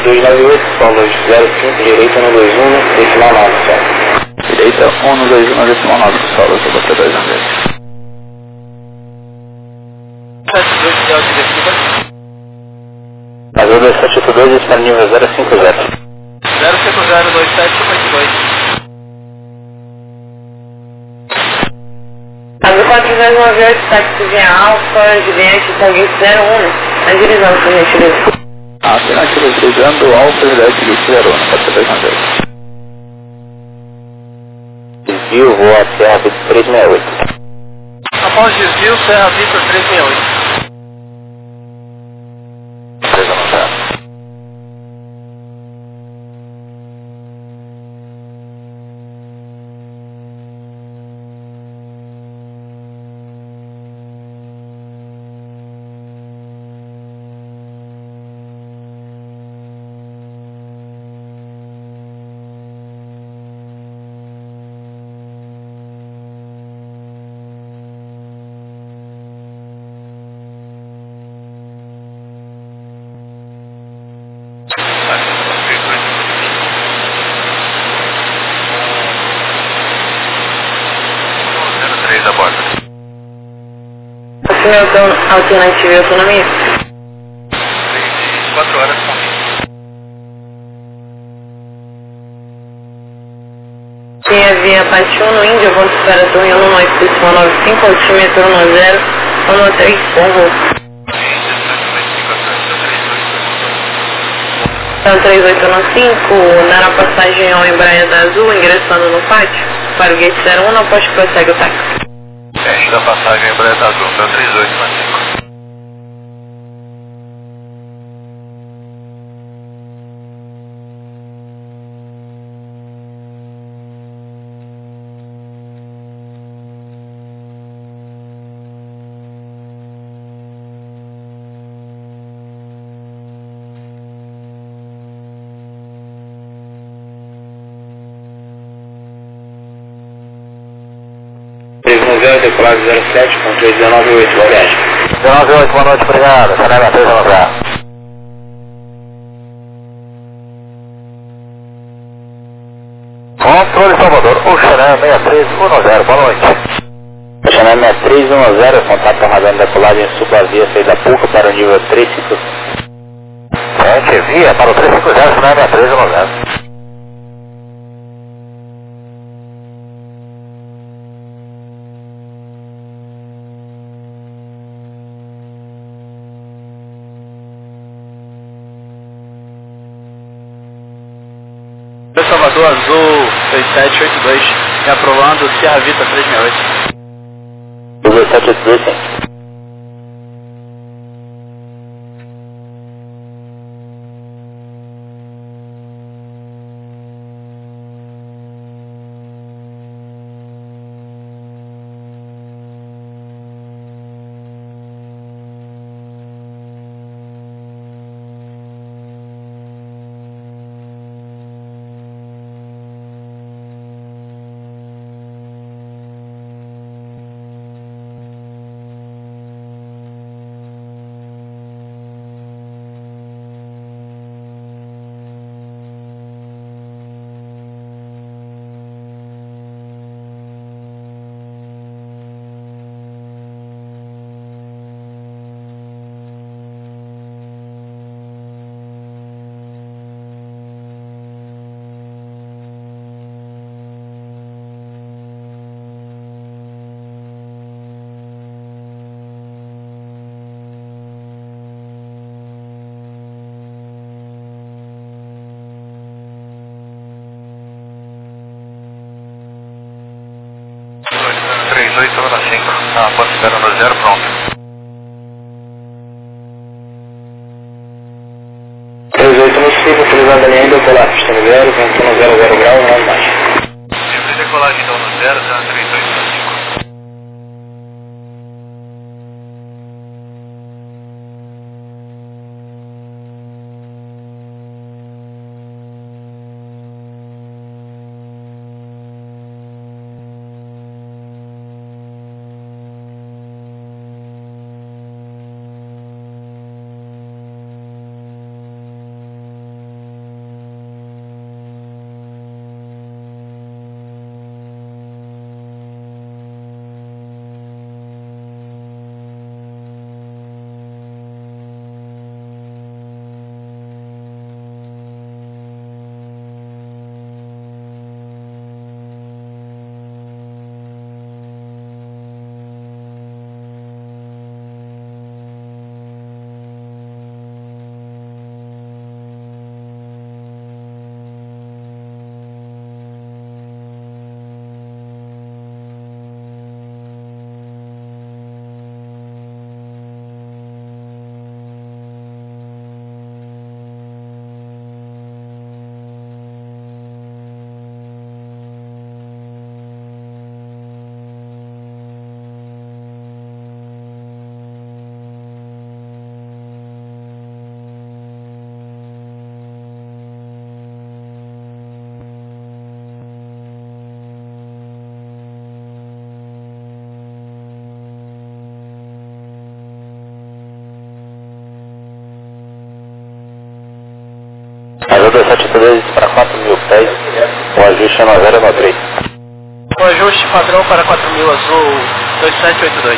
298, solos 05, direita 121, decimal 9, certo? Direita 121, decimal 9, solos, eu botei 2 vezes. 72 de Altivetiva. Azul 2782, espera nível 050. 0502752. Azul 4298, táxi via Alfa, Juliette, Taguete 01, na divisão, por gentileza. Alternativa utilizando Alfa Juliette 01, pode ser 2 vezes. Desvio, vou até a Vitor 368. Após desvio, Serra Vitor 368. 3 0. Da borda. Alternativa e autonomia. 4 horas com Tinha via Patiuno, Índia, voz espera torre 195, altímetro 10, 13, Congo. Então 3815, dar a passagem ao Embraer da Azul, ingressando no pátio, para o gate 01, não pode prossegue o táxi. Teste da passagem Embraer da Azul, 3895. Decolagem 07, com 398, boa viagem. 198, boa noite, obrigado. Chanel 3 vamos lá. Controle Salvador, o Chanel 6310, boa noite. Chanel 6310, contato aguardando decolagem subavia, saída PUC para o nível 35. Gente, via para o 350, Chanel 6310. Salvador Azul 6782, me aprovando Sierra Vita 368. 2782, sim. Ah, pode esperar no 0, pronto. 38 no 5, utilizando a linha decolagem, pista no 0, ventando 00 graus, nada mais. Livre decolagem então no 0, 3895. 2782 para 4.000 pés, o ajuste é 9093. O ajuste padrão para 4.000 azul 2782.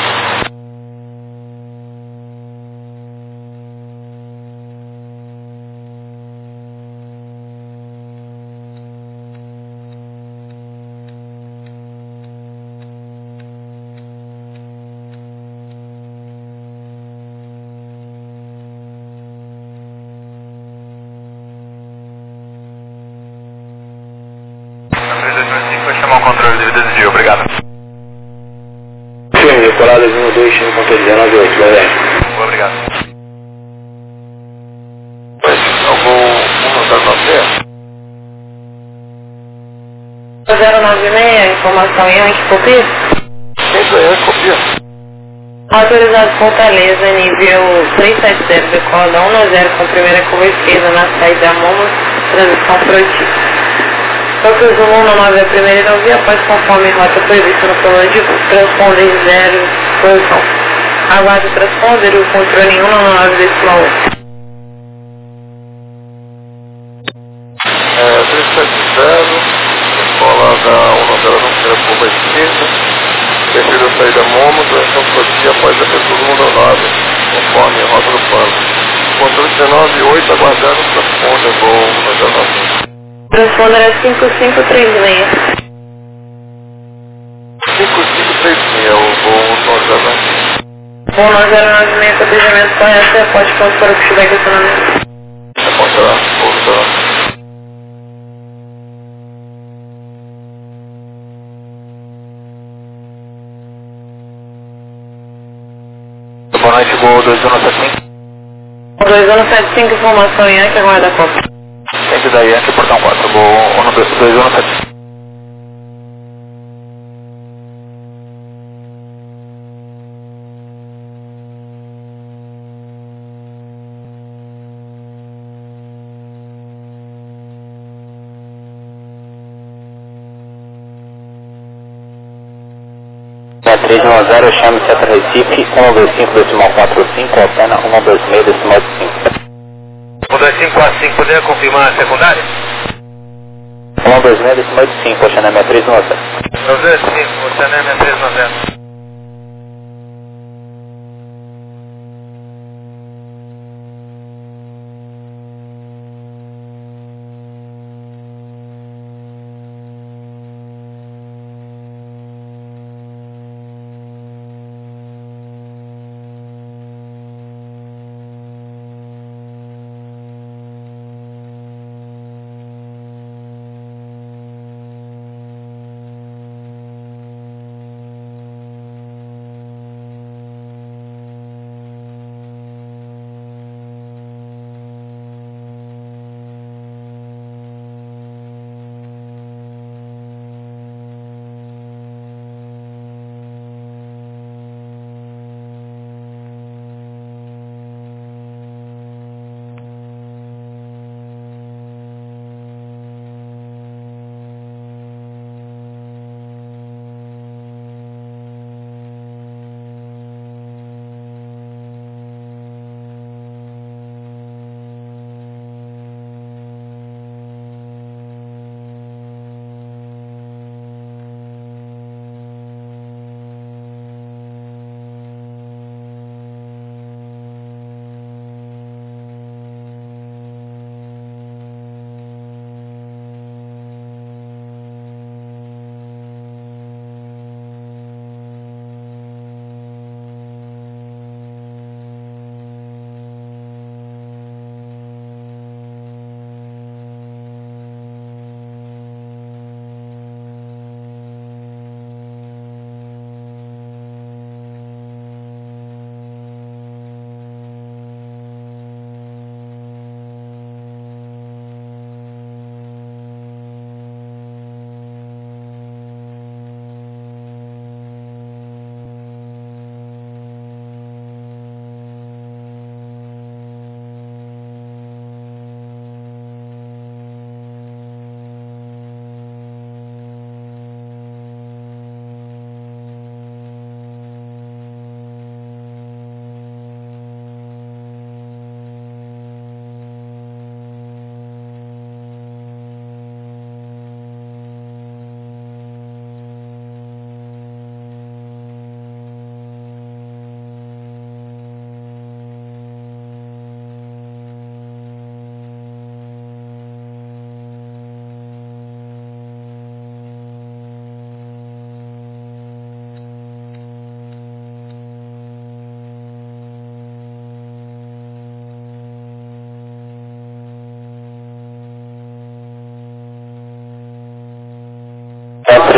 Vou chamar o controle de desvio, obrigado. Firme, decolada 12, chame controle 198, beleza. Obrigado. É o voo 109. 096, informação Yankee, copia? Isso aí, é copia. Autorizado Fortaleza, nível 370, decola 10 com primeira curva esquerda na saída Momo, transição Froti. Tokyo Zulu 19 é a primeira aerovia, após conforme rota prevista no plano de voo, transponder 0, posição. Aguarde o transponder, o controle 199,8. 370, decolada 10 na primeira curva esquerda, terceira saída Momo, transição Froti após a abertura 199, conforme rota do plano. Controle 198, aguardando o transponder, voo 109. Transponder é 5536. 5536, o voo 109. Voo 9096, cotejamento correto, aposte ponto para o que estiver questionamento. Apontará, voltará. Boa noite, gol 2175. 2175, informação Yankee, aguarda a cópia. Sempre da Yankee, portão 4, gol 2175. Da 310, chame seta Recife, 125,45, Alpena 126,5. 12545, poderia confirmar a secundária? 126,5, Oceanemia 310. 95, Oceanemia 390.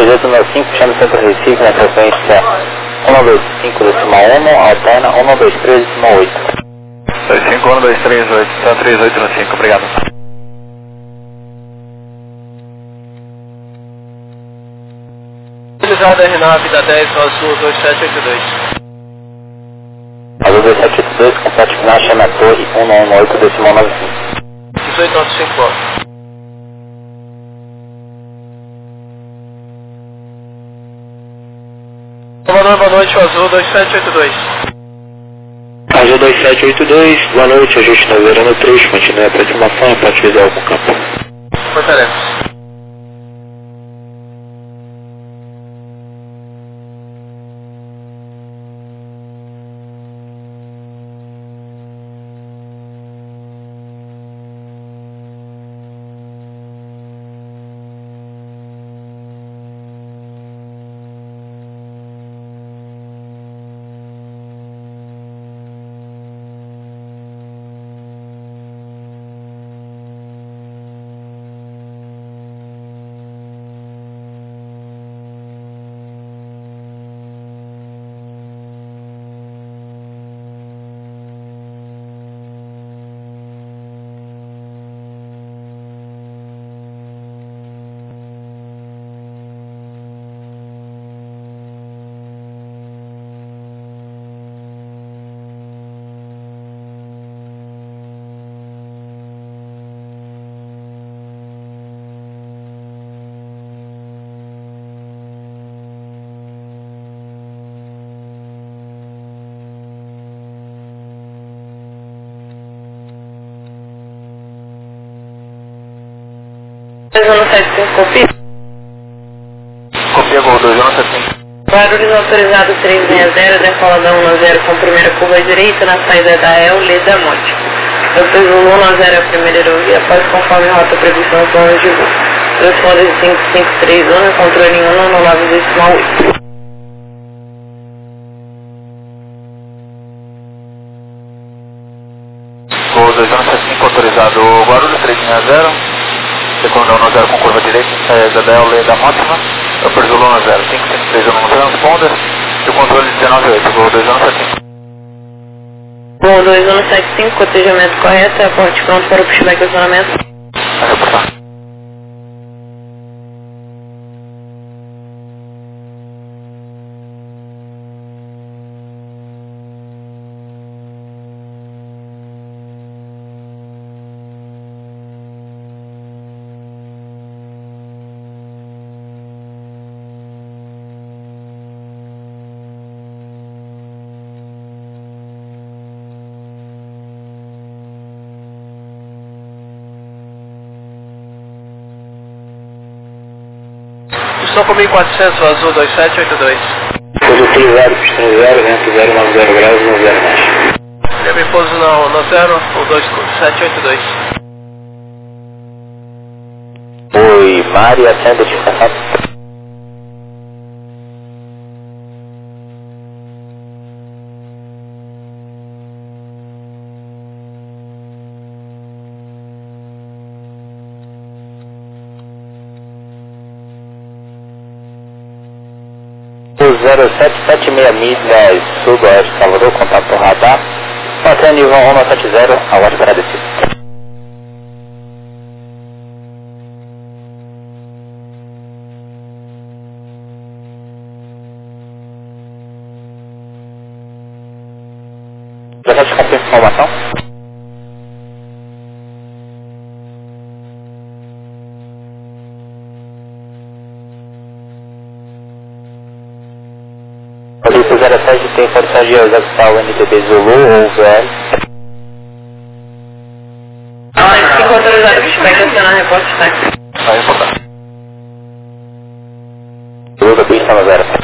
1895, chama o Centro Recife na frequência 125,1, alterna 123,8. 25123, tá 38 no 5, obrigado. Utilizado R9 da 10 ao sul 2782. Azul 2782, compete final, chama a torre 118, decimal 95. 1895 alto. Salvador, boa noite, o Azul 2782. Azul 2782, boa noite, ajuste na verana 3, continue a aproximação a partir visual com o campo. Fortaleza. Copia. Copia Gol 2175. Guarulhos autorizado 360, decolada 10 com primeira curva direita na saída da El Leda Monte. Depois o 10 a primeira aerovia, após conforme rota prevista no plano de voo. Transponder 5531, controle em 1 no 9,8. Gol 2175 autorizado Guarulhos 360. Segundo 10 com curva direita, saída da El da Mótima. Eu perdi o 10, 5531 no transponder. E o controle 198, Gol 2175. Gol 2175, cotejamento correto, aporte pronto para o pushback e acionamento. Vai reportar. Estou com 1400, Azul 2782. Pouso utilizado, pistão 0, vento 090 graus, 90 mais. Já me pouso no 0, o 2782. Oi, Mari, acenda de contato. O 0776 milhas sudoeste Salvador, contato radar. Mantém nível 170, aguarde para descer. Já está descontando informação? O Lipo 07 tem força de executar o NTB Zulu ou VL. Fico autorizado, pushback e acionar reporte táxi. Vai reportar. Zulu, pista 0.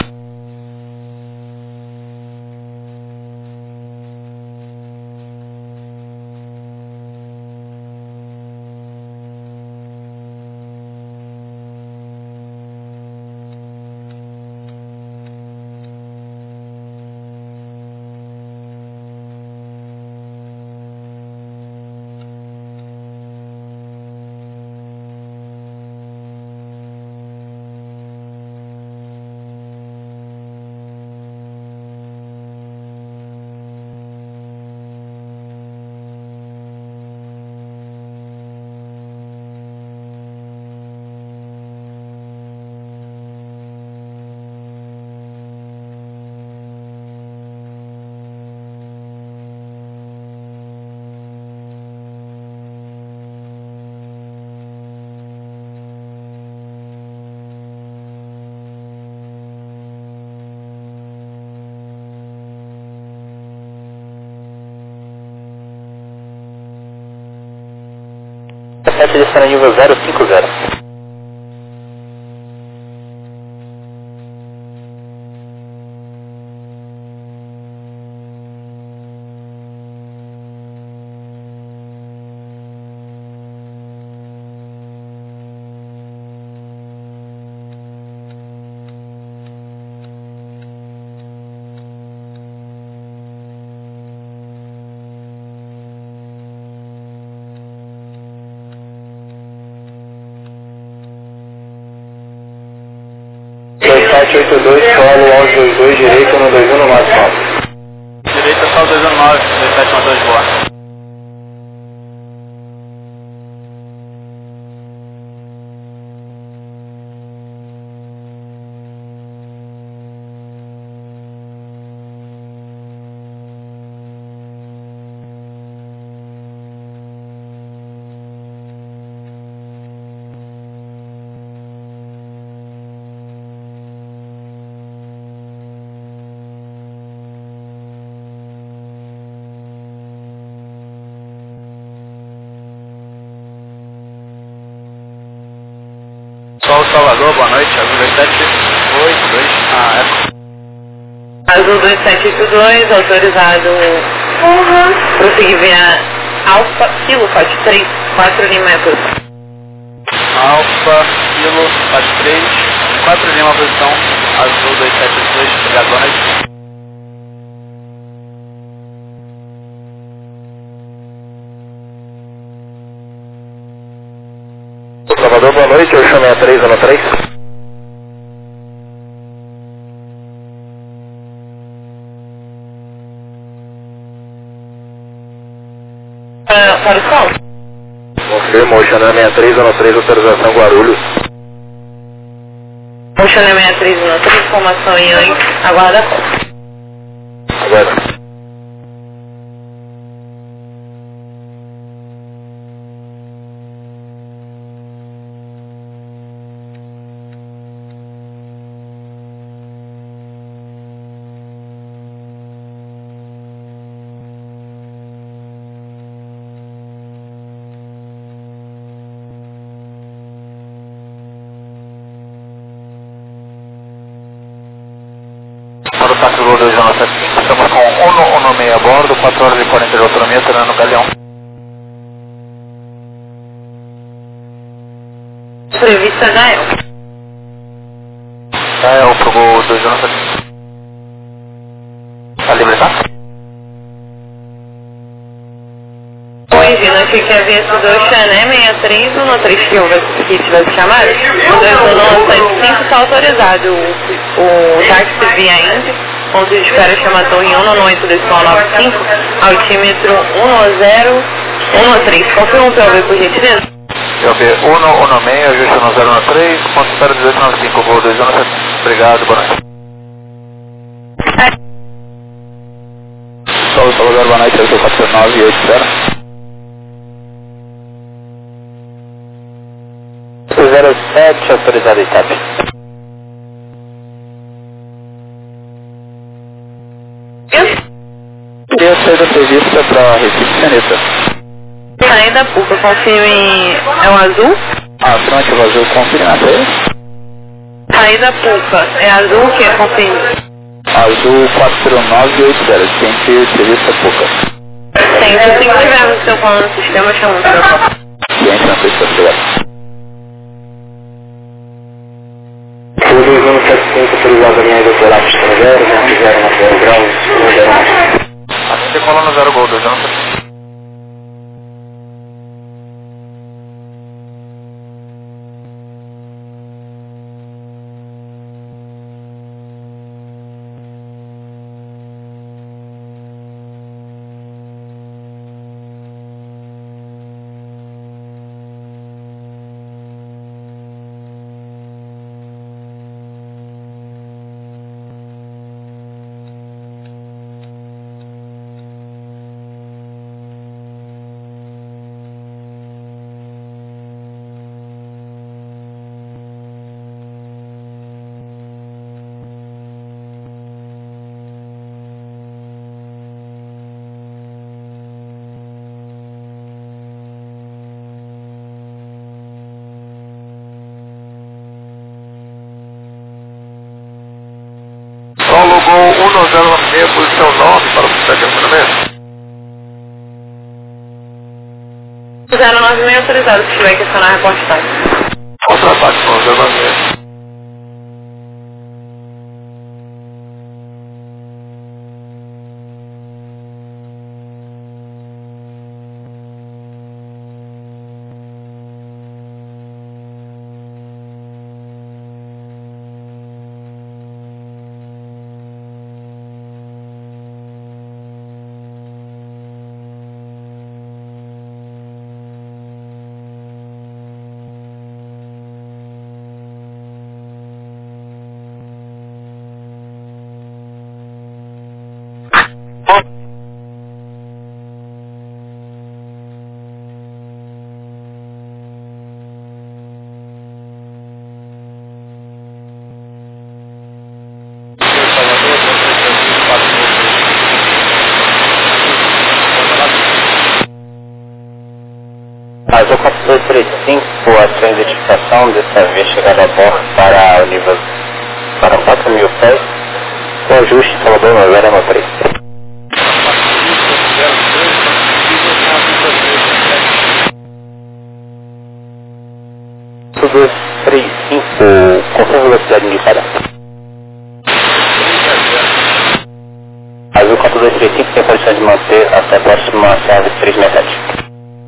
7 descendo nível 050. Sete 82, solo aos 22, direito no 21 no máximo. Direita só 219, 2712 boa. Sol Salvador, boa noite, Azul 2782, Azul 2782, autorizado prosseguir via Alfa Kilo 43, 4 Lima é a posição. Alfa, Kilo, 43, 4 Lima posição, Azul 2782, obrigado, boa noite. Salvador, boa noite, eu chamei a 313. Para o sol? Confirmo, Oceana 6313, autorização Guarulhos. Oceana 6313, informação em Oi, aguarda a call. Agora. Para o táxi Gol 295, estamos com 116 a bordo, 4 horas e 40 de autonomia, terminando no Galeão. Prevista da El. É o pro Gol 295. Tá livre, tá? Oi, Gina, achei que havia sido Oceané 6313, que tivesse chamado. O 21975 está autorizado. O táxi via Indy, ponto de espera chama Torre 19825, altímetro 11013. Confirma o POV, por gentileza? POV 116, ajuste 1013, ponto espera 1895, Gol 295. Obrigado, boa noite. Sol Salvador, boa noite, eu sou 49880. 07, autorizado ETAP. E a saída prevista para Recife Caneta. Saída pública, confirme. É o azul? Afirmativo azul, confirme na saída. Saída pública, é azul que é confirme? Azul 40980, ciente serviço pouca. Tem, se tiver no seu plano no sistema, chama o seu. Ciente na pista, obrigado. O 2175 autorizado a linha doutorado estrangeiro, 0 graus, 0 Assim decola no 0 Gol 295. a posição 9 para o estacionamento. 096 autorizado, se tiver que acionar a reportagem. Contra-ataque com 096. Azul 4235, a sua identificação dessa vez chegada a bordo para o nível para 4.000 pés, com ajuste Salvador 9093. Tudo 35, confirma a velocidade indicada. Azul 4235 tem condições de manter até a próxima serve 367.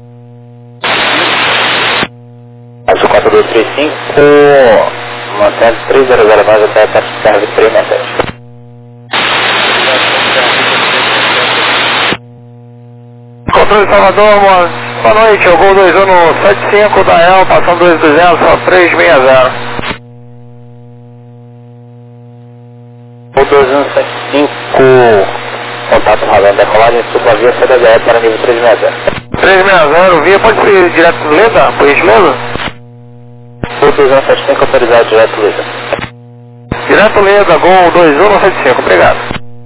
Azul 4235, mantendo 3009 até a serve 367. Controle Salvador, boa noite, eu vou 2175 da EL, passando 2200, só 360. O 2175, contato radar decolagem, suba a via CDDE para nível 360. 360, via pode ser direto do Leda, por gentileza? O 2175 autorizado direto Leda. Direto Leda, Gol 2175, obrigado.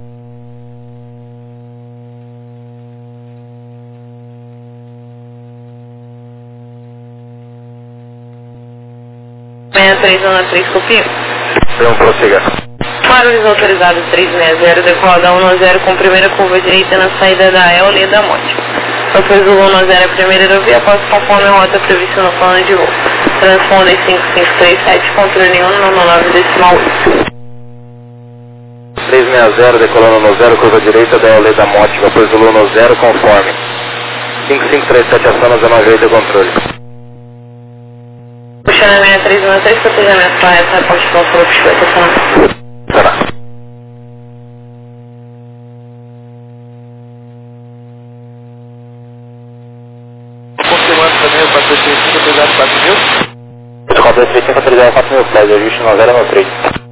Copia. Vamos prosseguir. Guarulhos autorizado 360, decolada 10 com primeira curva direita na saída da EL Leda Monte. Depois do 10 a primeira aerovia, após conforme a rota prevista no plano de voo. Transponder 5537, controle 199,8. 360, decolando no 0, curva direita da EL Leda Monte, depois do no 0, conforme. 5537, aciona 98, controle. Puxando a 6313, protegimento para essa reporte de controle de estacionamento. Será. Confirmando também o 435 autorizado 4.000. O 4235 autorizado 4.000 pés, ajuste 9093.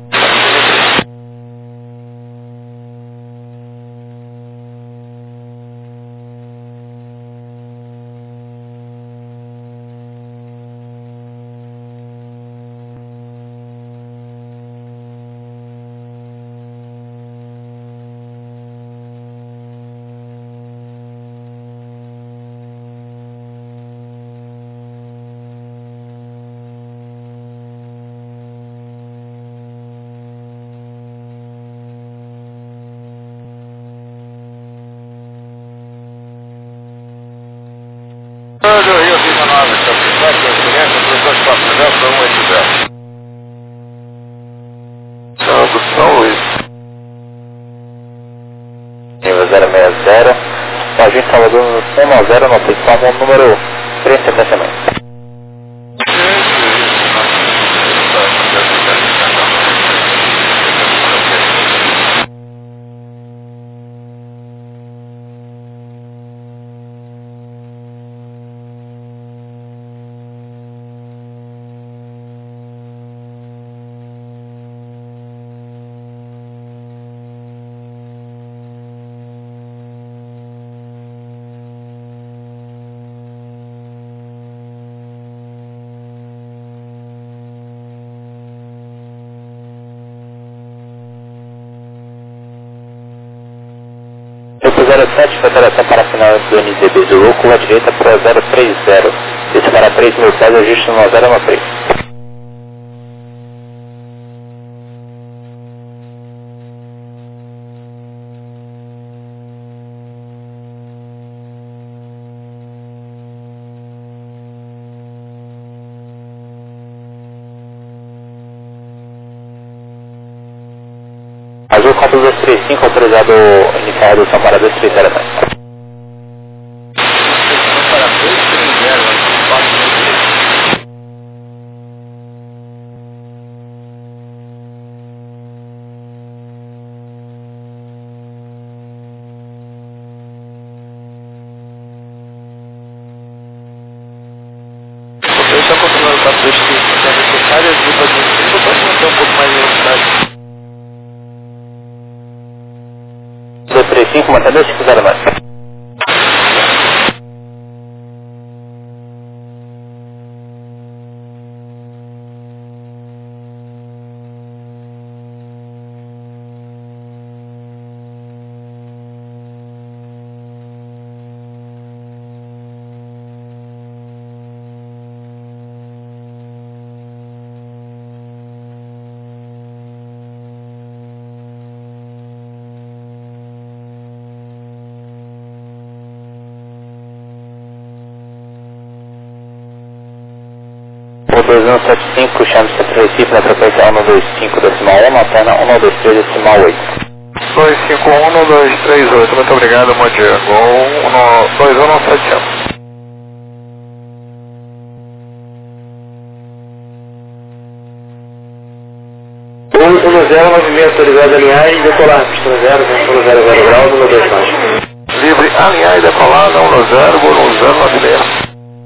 Rio 19, estacionamento, transferência, produção de 4.000 para 180. Santo São Luís. Nível 060, o agente Salvador no 190, no plataforma número 370. Grupo 07, federação para final do NZB Zulu, curva direita para 030. Esse para 3.000 pés, ajuste no 9093. Código 235, autorizado iniciar a redução para 230 mais. Para 230, está continuando para 230, é necessário as limpas de cima para manter um pouco mais de velocidade. 235, mantém 250 mais. O 2175, chame-se Centro Recife na frequência 125 decimal 1, na perna 123 decimal 8. 251, 1238, muito obrigado, bom dia. Gol 2171. 110, movimento autorizado a alinhar e decolar, pista 0, 0 graus, 12 baixo. Livre, alinhar e decolar, 110, gol 1096.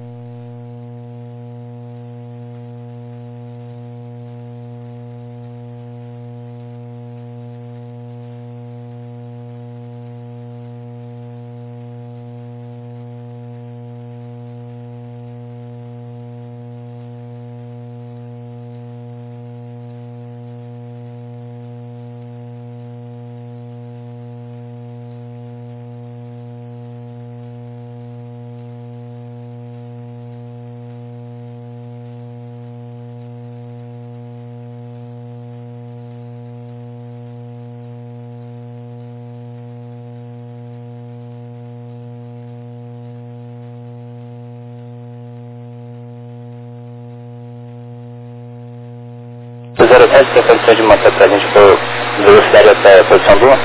O 07 tem condições de manter para a gente por velocidade até a posição do 1?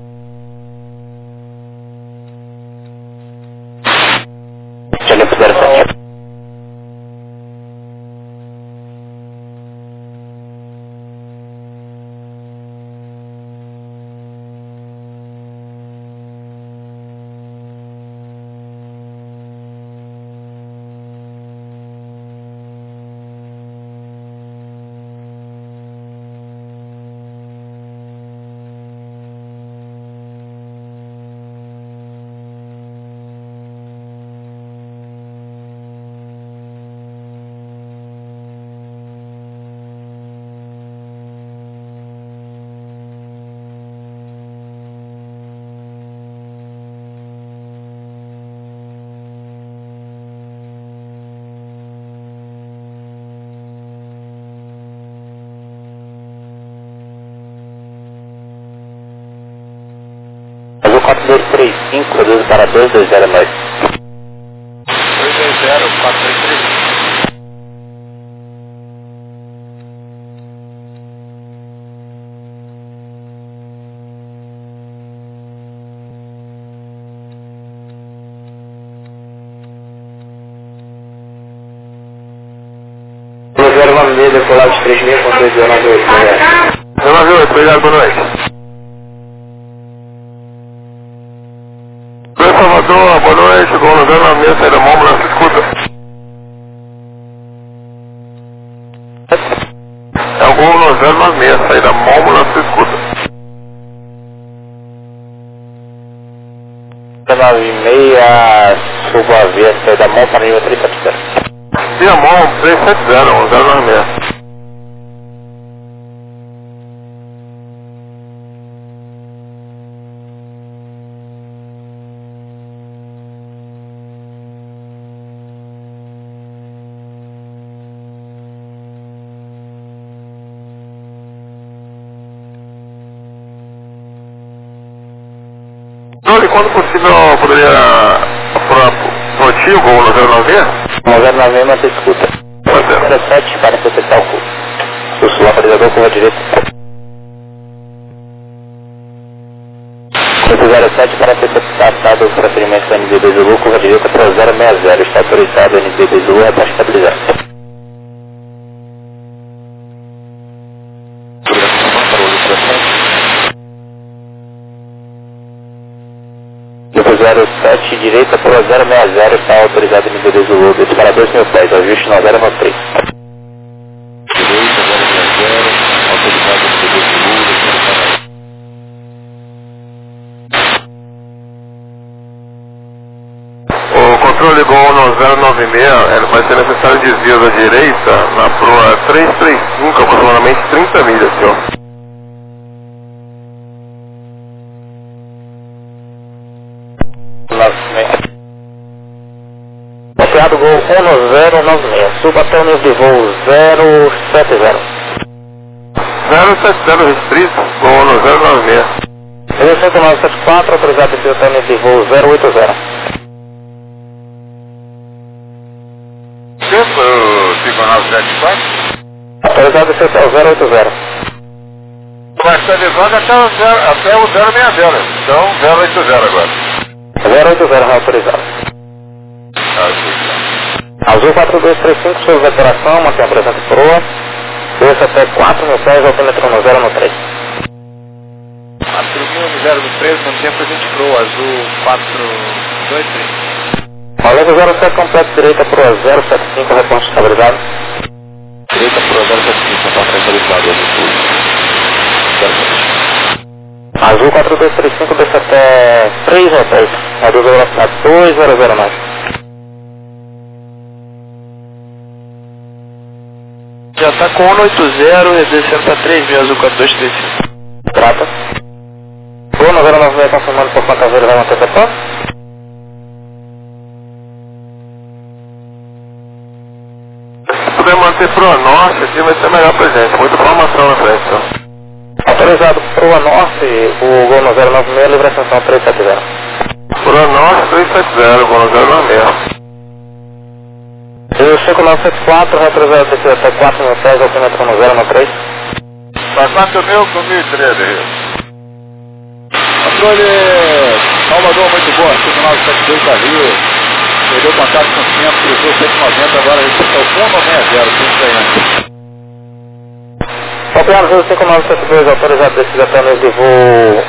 Já limpo 07. Mas o 4235, reduzo para 220 mais. 220, 433. Decolado de 36 com 298. 98, obrigado, boa noite. Salvador, boa noite, Gol 96, saída Mômulo, se escuta. É o Gol 96, saída Mômulo, se escuta. 96, subo a via, saída Mômulo para nível 370. Via Mômulo, 370, 1096. E quando possível poderia apurar por ti o Gol 096? 096, mas escuta. 07 para proteção o curso. O localizador com a direita. 07 para ser tratado o preferimento do NBB Zulu, curva direita para 060, está autorizado o NBB Zulu para estabilizar. Grupo 07 direita para 060, está autorizado o NBB Zulu, para 2.000 pés, ajuste no 093. Direita, 060, autorizado o NBB Zulu, O controle Gol no 096, vai ser necessário desvio da direita na proa 335, aproximadamente 30 milhas, senhor. Mapeado Gol 1096, suba até o nível de voo 070. 070 restrito, Gol no 096. 5974, autorizado desvio até o nível de voo 080. Tempo, 5974. Autorizado desvio até o 080. Vai estar levando até o 060, então 080 agora. 080 autorizado. Azul 4235, sobre a operação, mantém a presença proa. Desça até 4.000 pés, altímetro no 013. 4.000 no 3, mantém a presente proa, azul 423. Valendo 07 completo, direita proa 075, reporte estabilizado. Direita proa 075, reporte estabilizado, Azul 4235, desça até 3.000 pés, reduz a velocidade 2009. Já está com 180, descendo para 3.000, azul 4235. Trata. Boa, 096 confirmando por quantas vezes vai manter essa prova? Se puder manter proa norte, aqui vai ser melhor pra gente. Muita formação na frente, senhor. Autorizado proa norte, o Gol no 096, livre ascensão 370. Proa norte 370, Gol no 096. E o 5974, autorizado descer até 4.000 pés, altímetro no 093. Para 4.000 com 1.013. Controle Salvador, muito bom, 5972 da Rio. Perdeu contato com o centro, cruzou 190, agora respeita o 190, tem ganhando. Copiado 5972, autorizado descer até o nível de voo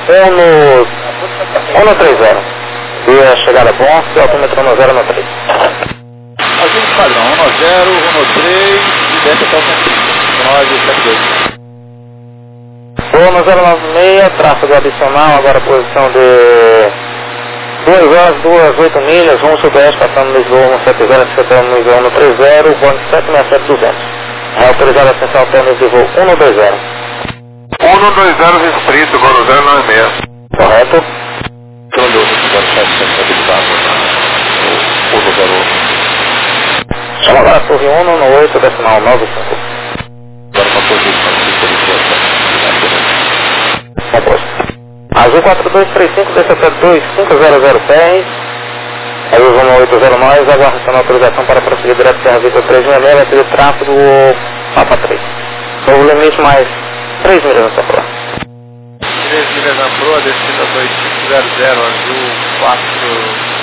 130. E a chegada bom, altímetro no 093. Azul padrão, 10, 13 e desce até o 130. 972. Voo no 096, tráfego adicional, agora posição de 2 horas, 2,8 milhas, rumo sudoeste, passando no Lisboa 170, até no nível 130, Boeing 767-200. É autorizado a ascensão até o nível de voo 120. 120 restrito, Gol no 096. Correto? Olhou no 07 Chama agora a torre 198, decimal 95. Agora uma posição de Composto. Azul 4235, desce até 2500 pés. Azul 180 aguardando autorização para prosseguir direto para a Vitor 366, vai ter tráfego Papa 3. Novo limite mais 3 milhas nessa prova. 3 milhas na proa, descida 2500, azul 4...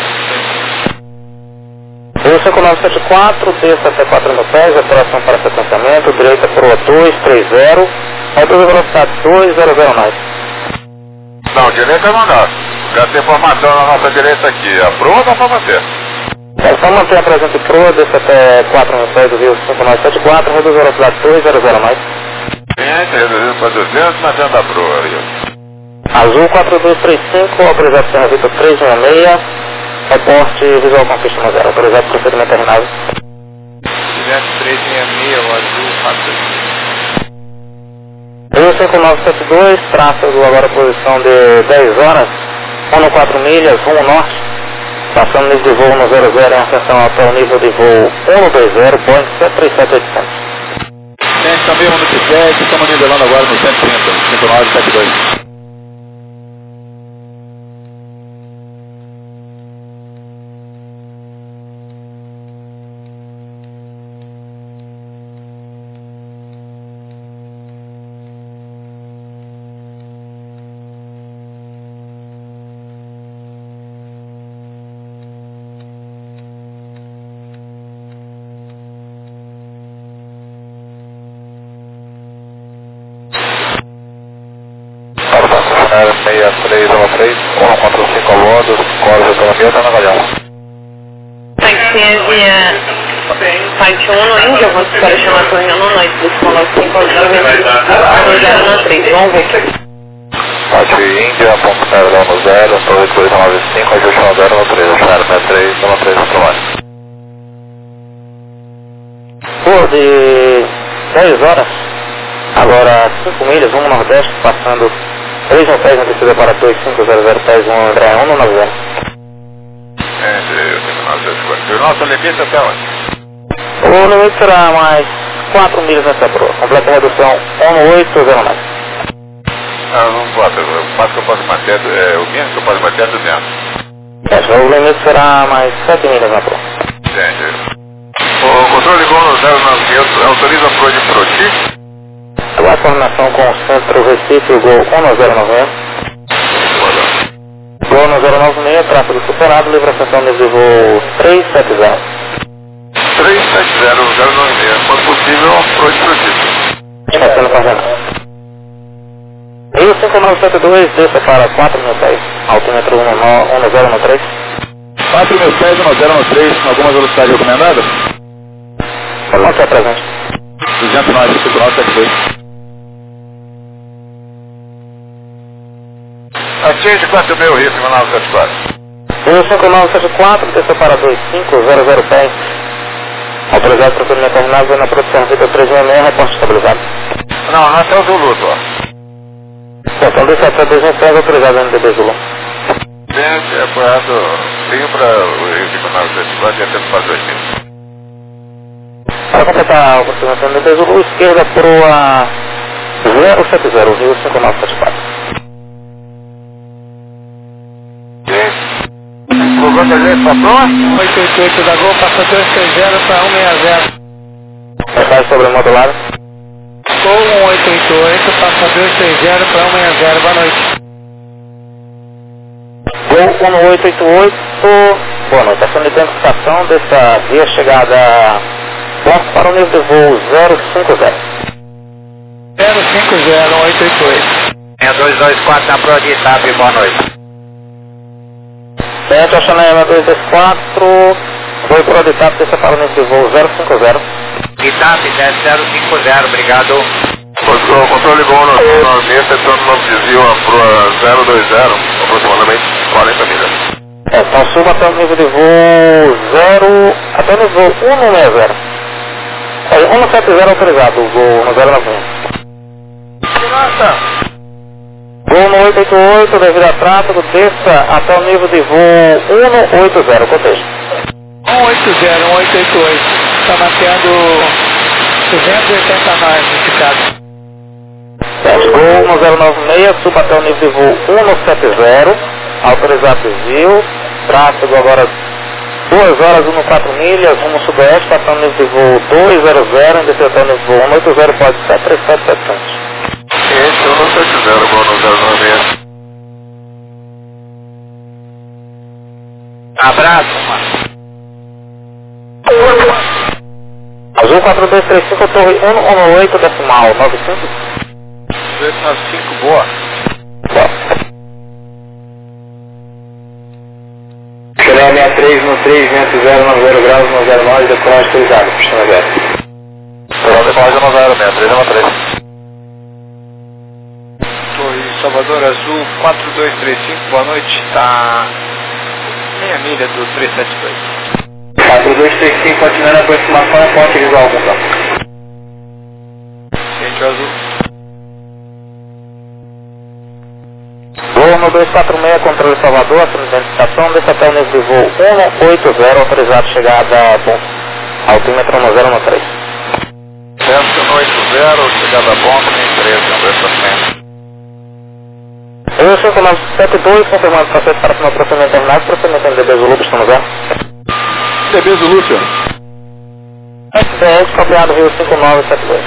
Voo 5974, desça até 4.000 pés, operação para sequenciamento, direita proa 230, reduz a velocidade 2009. Não, direita não dá. Já tem formação na nossa direita aqui. A proa dá pra manter. É só manter a presente proa, desça até 4.000 pés do Rio 5974, reduz a velocidade 200. Gente, reduzindo para 200, mantendo a proa ali. Azul 4235, autorizado para a Vitor 366, reporte visual com pista no 0, autorizado procedimento terminado. 366, o azul 4. Rio 5972, tráfego agora posição de 10 horas, 1,4 milhas, rumo norte, passando nível de voo no 00 em ascensão até o nível de voo 120, Boeing 737-800. Gente, também no 17, estamos nivelando agora no 130, 5972. 6313, 145 Londres, Corsa Autonomia, tá na Galhão. Taxinha via Site 1 no Índia, vou para chamar a torre no noite, descolar 5 ao 0 vamos ver aqui. Site Índia, ponto 0 no 0, torre 295, ajuste no 0 no 3, Charlie 63, no 3 trabalho. Por de 10 horas, agora 5 milhas, 1 Nordeste, passando 3 hotéis antecedentes para 2500 pés, 1 André 1 no 90. O nosso limite até onde? O limite será mais 4 milhas nessa proa, completa redução 1809. Não pode, o máximo que eu posso manter, o mínimo que eu posso manter é 200. O limite será mais 7 milhas na proa. Entendi. O controle gol no 098 autoriza a proa de Proti? Agora a coordenação com o centro Recife, o gol 190. Gol no 096, tráfego superado, livre ascensão nível de voo 370. 370, 096, quando possível, proa de Proti. Está sendo fazendo. Rio 5972, desça para 4.000 pés, altímetro 1013. 4.000 pés, 1013, alguma velocidade recomendada? Como é que é presente? 209, 5972. Atinge 4.000, Rio 5974. Rio 5974, desça para 2500 pés. Autorizado para procedimento terminado, na produção Vitor 366, reporte estabilizado. Não, nós temos o luto, ó. Então, desça até 200 pés, autorizado no NDB Zulu. Gente, é apoiado, liga para o Rio 5974 e até para 2 mil. Para completar o procedimento do NDB Zulu, esquerda proa 070, Rio 5974. Quanto a gente passou? 888 da Gol, passa 260 para 160. Mensagem sobre modular. Gol 1888, passa 260 para 160, boa noite. Gol 1888, boa noite. Ação de identificação dessa via chegada ponto para o nível de voo 050. 050888. 6224 na proa de Itape, boa noite. Centro, a Chanela 224, foi para o Itape, desça para o nível de voo 050. Itape 050, obrigado. Controle gol no 96, tentando novo desvio a proa 020, aproximadamente 40 milhas. Então suba até o nível de voo 0, até o nível de voo 160. 170 autorizado, o gol no 091. Nossa! Gol no 888, devido a tráfego, desça até o nível de voo 180, cotejo. 180, está mantendo 280 nós indicado. Gol no 096, suba até o nível de voo 170, autorizado desvio, tráfego agora 2 horas, 1,4 milhas, rumo sudoeste, até o nível de voo 200, descer até o nível de voo 180, pode ser 37700. Esse eu não sei se gol no 096. Abraço, mano. Azul 4235, torre 118, decimal 95. 295, boa. Chilé 63 no 3, vento 090 graus no 09, decolagem autorizada, pistão aberto. Decolagem no 063, 13. Torre Salvador Azul 4235, boa noite, está meia milha do 372. 4235, continuando a aproximação, ponte visual com campo. Centro Azul. Voo no 246, controle Salvador, ação de identificação, desça até o nível de voo 180, autorizado chegada a ponto, altímetro no 013. 180, chegada a ponto, tem 13, abertamento. Eu 5972, confirmando o processo para final procedimento terminado, procedimento NDB Zulu, pistão zero. DB Zulu, senhor. XPS, copiado Rio 5972.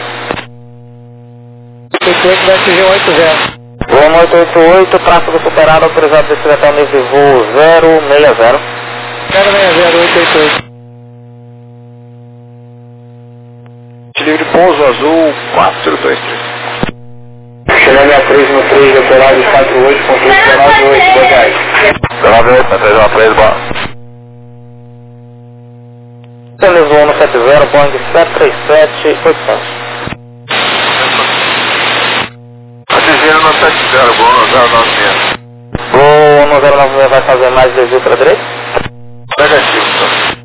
88 vai atingir 180. Voo no 888, tráfego superado, autorizado descer até o nível de voo 060. 060888. Livre pouso azul 423. China 63 no 3, decorado 48, controle 198, boa viagem. 198, na 313, boa. Lisboa 170, Boeing 737-800. Atingindo no 70, boa, no 096. Voo no 096 vai fazer mais desvio para a direita? Negativo, senhor.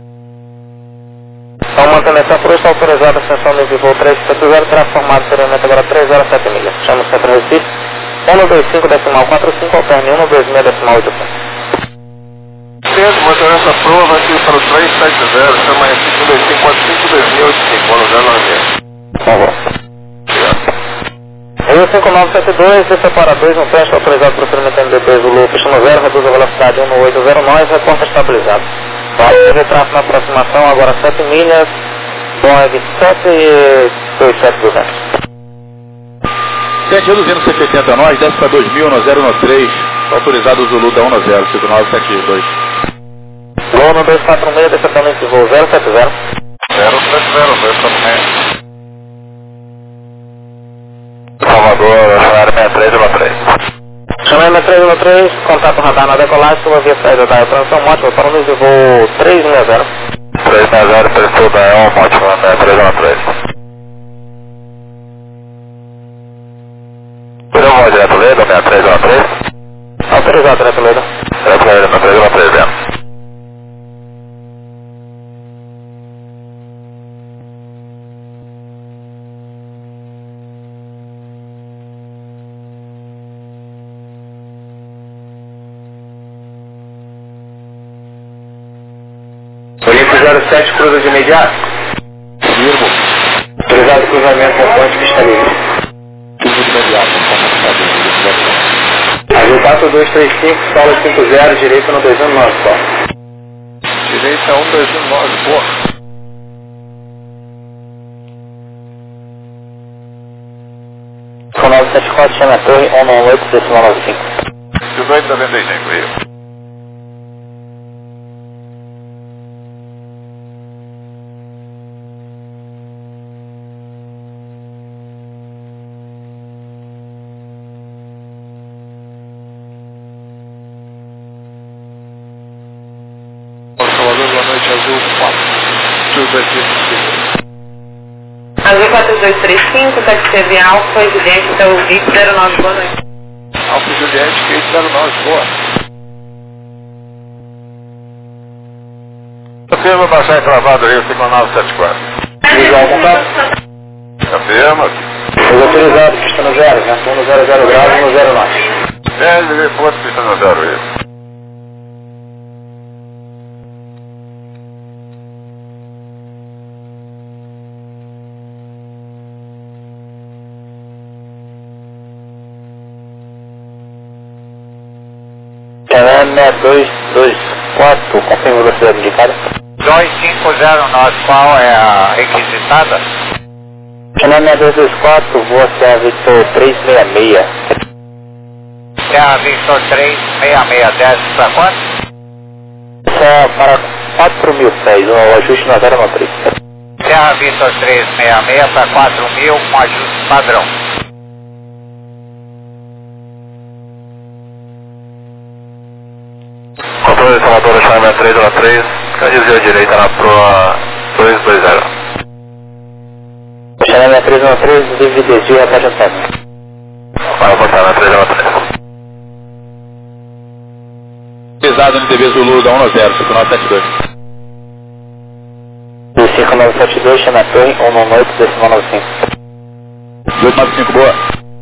Então, manutenção por hoje está autorizada a ascensão do voo 370, transformado seriamente agora 3 horas 7 milhas. Chama o centro Recife, 125 decimal 45, alterne 126 decimal 8. Centro, motorista prova aqui para o 370, chama Recife 12545 2085, boa, no 096. Por favor. Rio 5972, você separa 2 no teste autorizado para o procedimento MDB Zulu, fechando 0, reduz a velocidade 1809, reporta estabilizado. Vai de tráfego na aproximação, agora 7 milhas, Boeing 727-200. 7 180 nós, desce para 2000 no 093, autorizado o Zulu da 190, 5972. Voo no 246, deceptamento de voo 070. 070, 246. Salvador, Channel 6303. Channel 6303, contato radar na decolagem, sua via saída da transição móvel para o nível de voo 360. 360, prestou da EON, ótimo, 6313. Eu vou direto Leda, 6313. Autorizado, direto Leda. Direto Leda, 6313, vendo. Oriente 07, cruza de imediato. Firmo. Autorizado cruzamento com ponte pista livre. Tudo de imediato, Azul 4235, sola 50, direita no 219, só. Direita 1219, boa. Com 974, chama a torre 198, decimal 95. 1895, Rio. Salvador, boa noite, Azul 4235. Azul 4235, táxi avial, foi evidente, então o VIP 09, boa noite. Alfa Juliette, Kate 09, boa. Confirma baixar encravado Rio 5974. Visual contato. Confirma. Foi autorizado, pista no 0, vento 1 no 00 graus no 09. Liguei ponto, pista no 0, Rio. Canal 6224, confirma a velocidade indicada. 2509, qual é a requisitada? Canal 6224, voa Serra Victor 366. Serra Victor 366, desce para quanto? Só para 4.000 pés, o ajuste na 093. Serra Victor 366 para 4.000 com ajuste padrão. Controle de Salvador, Channel 313, desvio à direita na proa 220. Channel 313, livre desvio até juntar. Vai apontar na 313. Pesado NTB Zulu da 190, 5972. Do 5972, chama a torre 198, decimal 95. 295, boa.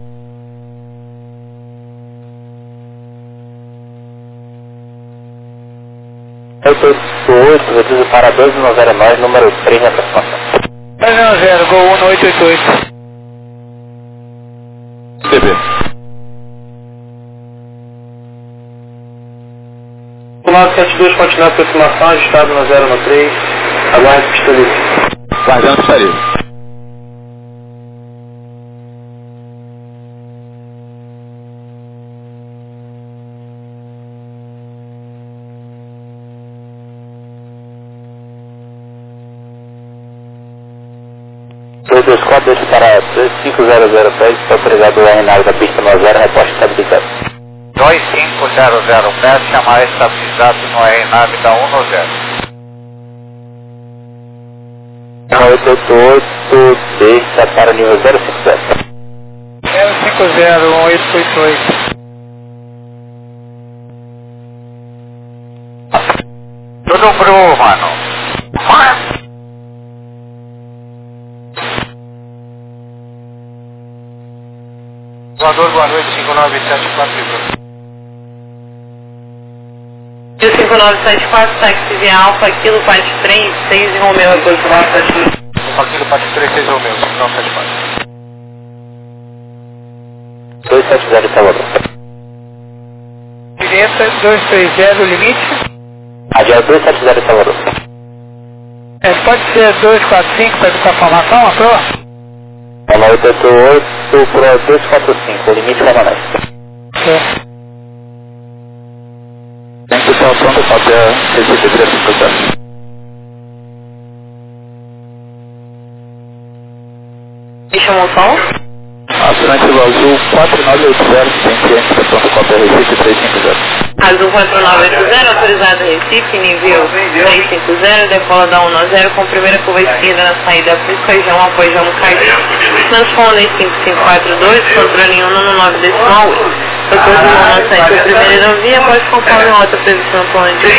Eu 8, reduzo para 1299, número 3 na aproximação. 290, Gol 1888. NTB. 972, continua a aproximação, ajustado no 093, aguarde pista livre. Guardando pista livre. 124, deixa para 2500 pés, autorizado o RNAV da pista 90, reposta estabilizado. 2500 pés, chamar estabilizado no RNAV da 10. 888, deixa para o nível 050. 050, 1888. Tudo bru, mano. Voador, boa noite, 5974. 5974, táxi via Alfa, Kilo, Pat 3, 6 e Romeu, reposição aqui. Aquilo, Pat 3, 6 Romeu, 5974. 270 Salvador. Direita, 230, limite. Adiante 270 Salvador. Pode ser 245 para evitar formação, a proa? 888 para 245, o limite permanece. Certo. Tem que estar pronto para ter recebido 350. Deixa um som. Alternativa azul 4980, tem cliente da pronto cópia Recife 350. Azul 4980, autorizado Recife, nível 350, decola da 10 com primeira curva esquerda na saída Fuscajão, após João Carlos. Transpondem 5542, controle em 199 decimal 8. Depois do na saída da primeira aerovia, pode conforme a outra previsão plano de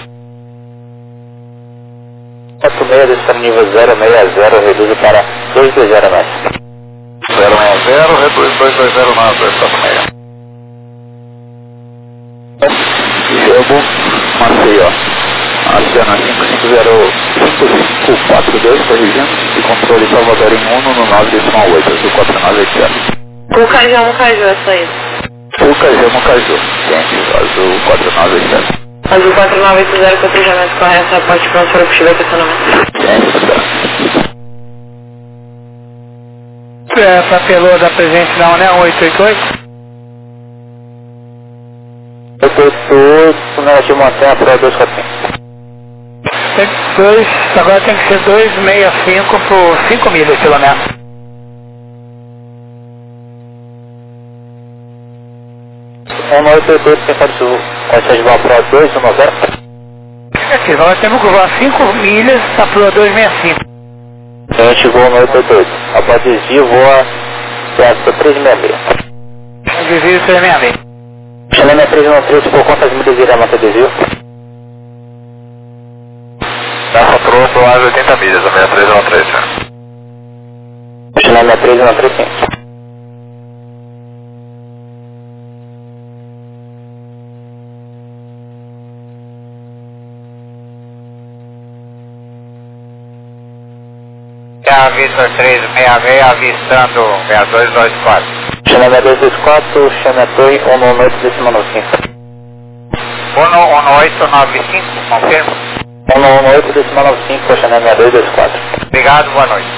46, deixa para o nível 060, reduz para 220 mais. 010, reduz 220 nada, está no meio. Jogo, Maceió. Aciona 5542, corrigindo, e controle Salvador em 199,8, azul 4980. Fuscajão, Caju, a saída. Fuscajão, Caju, cliente, azul 4980. Azul 4980, cotejamento correto, aporte pronto para o possível estacionamento. Essa pelô da presente não, né? 888? 888, negativo montanha para 245. Agora tem que ser 265 por 5 milhas, pelo menos. É 888, tem para o sul, quantidade de voo para 210. Aqui, agora temos que voar 5 milhas para a proa 265. A gente voa no 888. Após desvio, voa perto 366. Desvio 366. Chalema 313, por quantas milhas irá manter desvio? Nessa proa, proagem 80 milhas, a 6313. Chalema 313, sim. A Vitor 366, avistando 6224. Chalema 224, chame a torre 118 decimal 95. 11895, confirma. 118 decimal 95, Chalema 224. Obrigado, boa noite.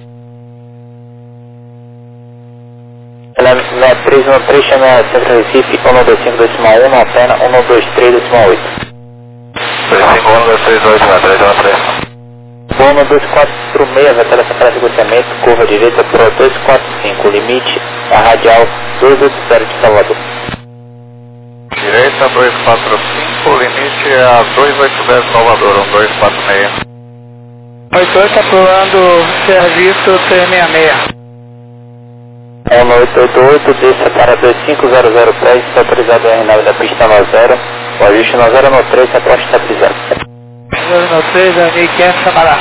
Chalema 313, chame a Centro Recife 125 decimal 1, antena 123 decimal 8. 351, 1 246, vai telefonar para negociamento, curva direita para 245, limite, a radial 280 de Salvador. Direita 245, limite é a 280 Salvador, 1246. 88 está pulando serviço 366. 1888, desça para 2500 pés, está autorizado o RNAV da pista 90, o ajuste 9093, reposta estabilizado. 293, 1500, Samará.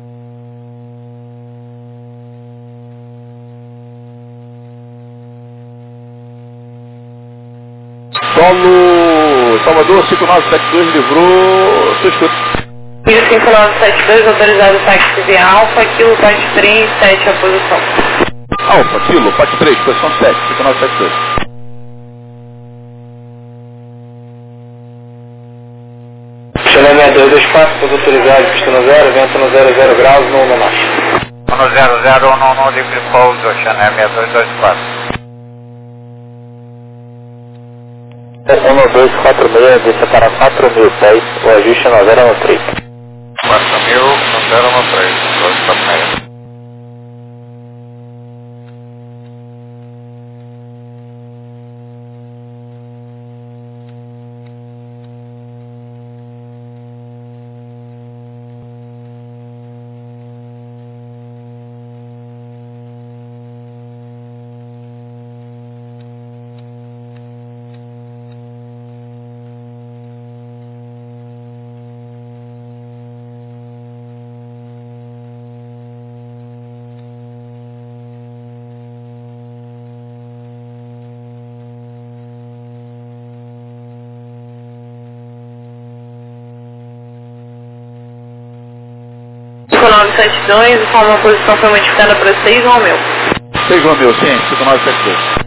Solo Salvador 5972 livrou, sua escuta. 5972, autorizado táxi via Alfa, Kilo, Pat 3, 7 a posição. Alfa, Kilo, Pat 3, posição 7, 5972. Chalema 224, tudo autorizado, pista no 0, vento no 00 graus, no 1 mais. 100, livre pouso, Chanel 6224. 1246, desça para 4000 pés, o ajuste 9093. 4000, 9093, 246. 172, informa a posição foi modificada para 6 Romeu. 6 Romeu, sim, 5972.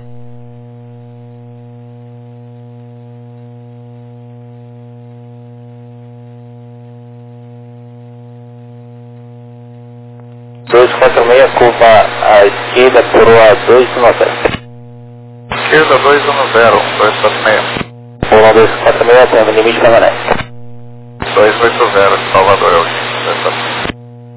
Dois 46, curva à esquerda, coroa 210. Esquerda 210, 246. Coroa 246, tem o limite permanente. 280, Salvador, é o 246.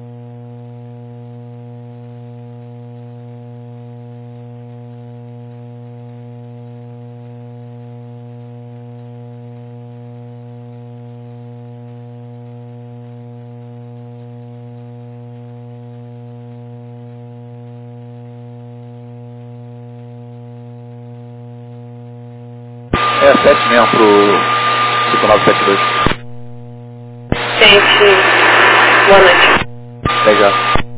É 7 mesmo pro 5972. Gente, boa noite. Legal.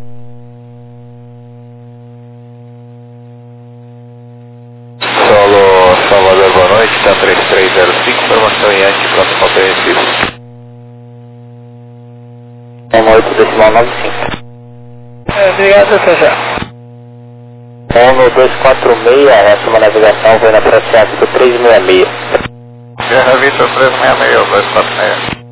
Solo Salvador, boa noite, tá 3305, informação em antes, pronto, compreensível. 18,95. Obrigado, até já. 1246, essa uma navegação foi na processo do 366. Guerra Vitor 366, 246.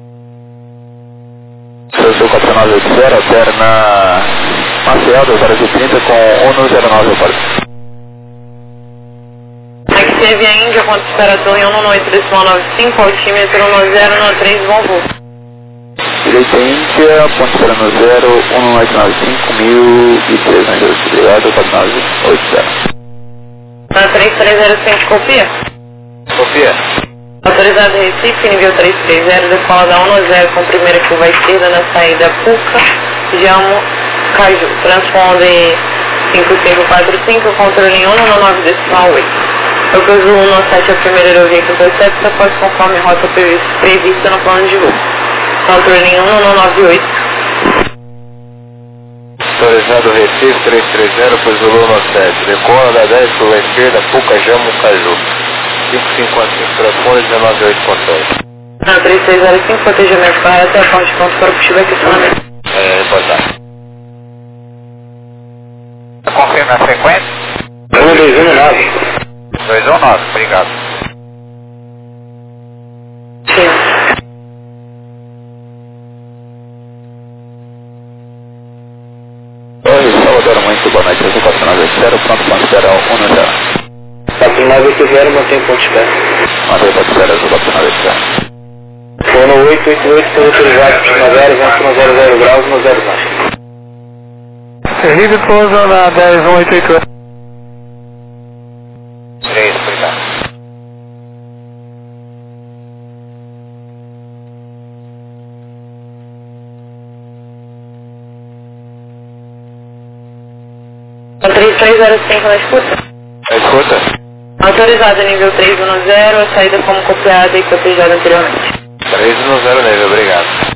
Sou Capitão 80, alterna Maciel, 230 com 109 para. Aqui teve a Índia quanto esperador em 118,95, altímetro 1093, bom voo. Direita Índia, ponto esperando 0, 1895, 1003, obrigado, 4980. Na 3305, copia. Copia. Autorizado Recife, nível 330, decola da 110 com primeira curva à esquerda na saída Puca, Jamo, Caju, transponder 5545, controle em 199,8. Eu cruzo 197 a primeira aerovia que intercepta, após conforme rota prevista no plano de voo. Controle em 198. Autorizado Recife 330, pois o Lula 7, decola da 10 curva à esquerda, Puca, Jamo, Caju. 555, transponder 198, controle. Na 3605, protejamento correto, a ponte de ponto para combustível aqui somente. Reportagem. Confirma a frequência? 1219. 219, obrigado. Sim. Oi, Salvador, muito boa noite. Eu sou o Capitão 80, pronto para esperar 110. Capitão 980, mantém ponto de espera. Mantém ponto de espera, eu sou o Capitão 80. Fono 888, foi autorizado para 0, vento no 00 graus, no 0 baixo. Terrível pouso na 10188. 3, obrigado. Na 3305 na escuta. Escuta. Autorizado nível 310, a saída como copiada e cotejada anteriormente. 310 neve, obrigado.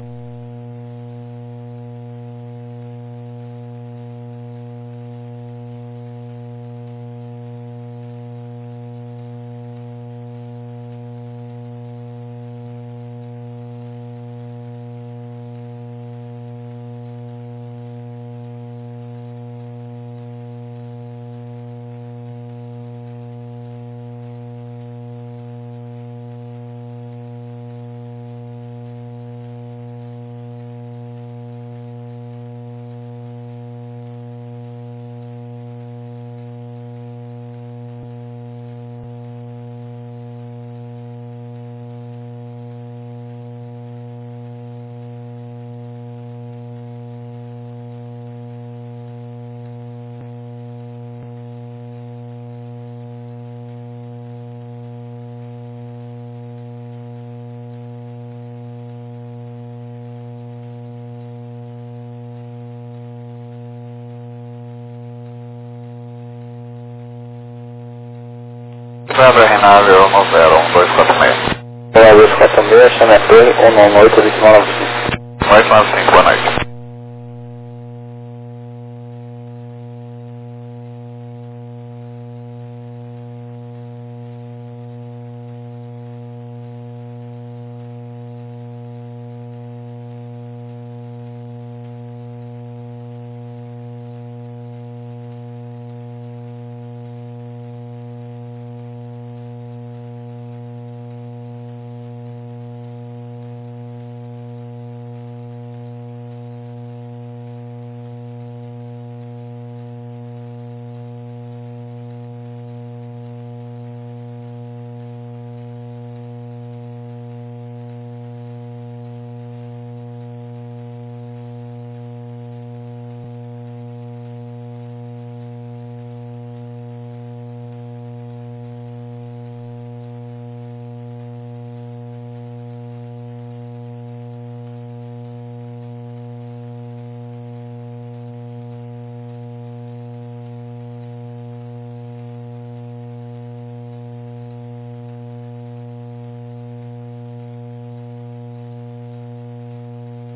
Sandra Renável, 101, 246. 246, chama Torre, 198, 29. 895, boa noite.